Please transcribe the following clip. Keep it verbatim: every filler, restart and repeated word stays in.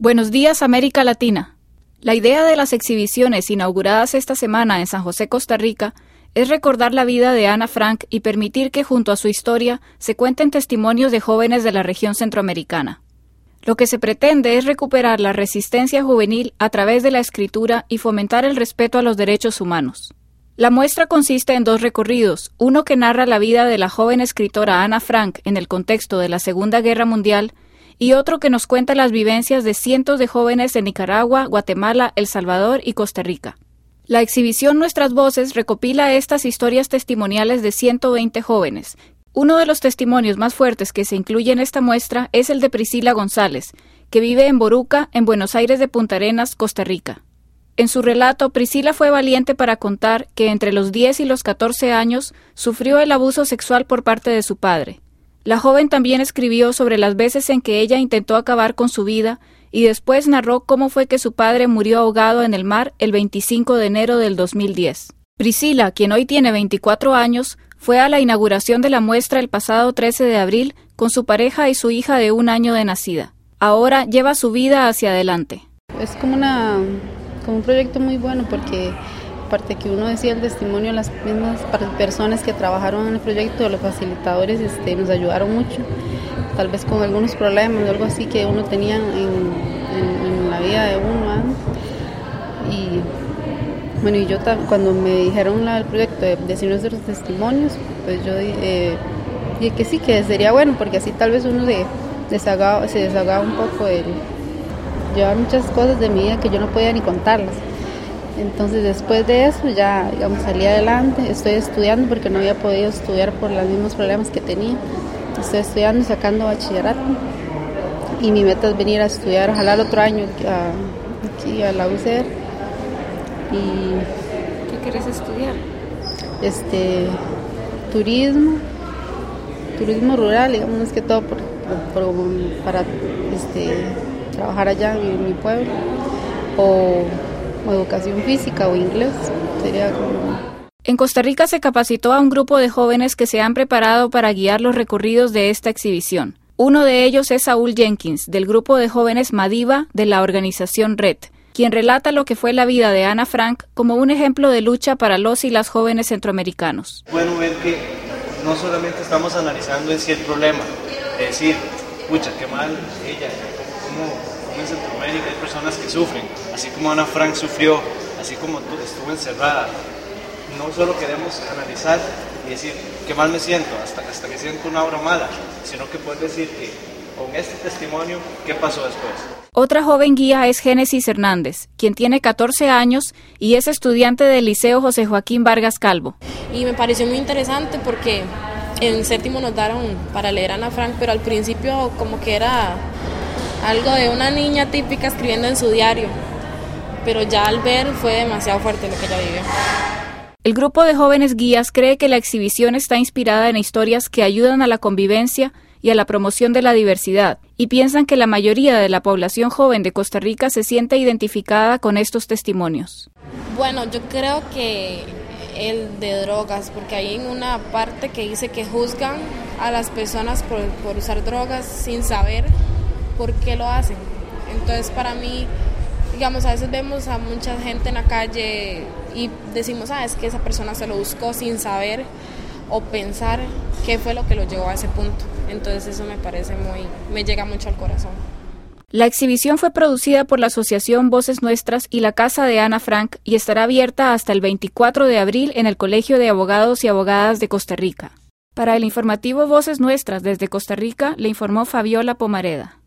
Buenos días, América Latina. La idea de las exhibiciones inauguradas esta semana en San José, Costa Rica, es recordar la vida de Ana Frank y permitir que junto a su historia se cuenten testimonios de jóvenes de la región centroamericana. Lo que se pretende es recuperar la resistencia juvenil a través de la escritura y fomentar el respeto a los derechos humanos. La muestra consiste en dos recorridos, uno que narra la vida de la joven escritora Ana Frank en el contexto de la Segunda Guerra Mundial y otro que nos cuenta las vivencias de cientos de jóvenes en Nicaragua, Guatemala, El Salvador y Costa Rica. La exhibición Nuestras Voces recopila estas historias testimoniales de ciento veinte jóvenes. Uno de los testimonios más fuertes que se incluye en esta muestra es el de Priscila González, que vive en Boruca, en Buenos Aires de Punta Arenas, Costa Rica. En su relato, Priscila fue valiente para contar que entre los diez y los catorce años sufrió el abuso sexual por parte de su padre. La joven también escribió sobre las veces en que ella intentó acabar con su vida y después narró cómo fue que su padre murió ahogado en el mar el veinticinco de enero del dos mil diez. Priscila, quien hoy tiene veinticuatro años, fue a la inauguración de la muestra el pasado trece de abril con su pareja y su hija de un año de nacida. Ahora lleva su vida hacia adelante. Es como, una, como un proyecto muy bueno porque aparte que uno decía el testimonio, las mismas personas que trabajaron en el proyecto, los facilitadores este, nos ayudaron mucho, tal vez con algunos problemas o algo así que uno tenía en, en, en la vida de uno. ¿eh? Y bueno, y yo cuando me dijeron la, el proyecto de decir nuestros testimonios, pues yo eh, dije que sí, que sería bueno, porque así tal vez uno se desahogaba, se desahogaba un poco de llevar muchas cosas de mi vida que yo no podía ni contarlas. Entonces después de eso ya digamos salí adelante, estoy estudiando porque no había podido estudiar por los mismos problemas que tenía. Estoy estudiando y sacando bachillerato y mi meta es venir a estudiar, ojalá el otro año a, aquí a la U C R. Y ¿qué quieres estudiar? Este, turismo, turismo rural, digamos más que todo por, por, por, para este, trabajar allá en mi pueblo o o educación física o inglés, sería como... En Costa Rica se capacitó a un grupo de jóvenes que se han preparado para guiar los recorridos de esta exhibición. Uno de ellos es Saúl Jenkins, del grupo de jóvenes Madiba de la organización Red, quien relata lo que fue la vida de Ana Frank como un ejemplo de lucha para los y las jóvenes centroamericanos. Bueno, ver que no solamente estamos analizando en sí el problema, es decir, pucha, qué mal ella, cómo... en Centroamérica hay personas que sufren, así como Ana Frank sufrió, así como tú estuvo encerrada. No solo queremos analizar y decir qué mal me siento, hasta, hasta que siento una obra mala, sino que puedes decir que con este testimonio, ¿qué pasó después? Otra joven guía es Génesis Hernández, quien tiene catorce años y es estudiante del Liceo José Joaquín Vargas Calvo. Y me pareció muy interesante porque en séptimo nos daron para leer a Ana Frank, pero al principio como que era algo de una niña típica escribiendo en su diario, pero ya al ver fue demasiado fuerte lo que ella vivió. El grupo de jóvenes guías cree que la exhibición está inspirada en historias que ayudan a la convivencia y a la promoción de la diversidad, y piensan que la mayoría de la población joven de Costa Rica se siente identificada con estos testimonios. Bueno, yo creo que el de drogas, porque hay en una parte que dice que juzgan a las personas por, por usar drogas sin saber por qué lo hacen. Entonces para mí, digamos, a veces vemos a mucha gente en la calle y decimos, ah, es que esa persona se lo buscó sin saber o pensar qué fue lo que lo llevó a ese punto. Entonces eso me parece muy, me llega mucho al corazón. La exhibición fue producida por la Asociación Voces Nuestras y la Casa de Ana Frank y estará abierta hasta el veinticuatro de abril en el Colegio de Abogados y Abogadas de Costa Rica. Para el informativo Voces Nuestras desde Costa Rica, le informó Fabiola Pomareda.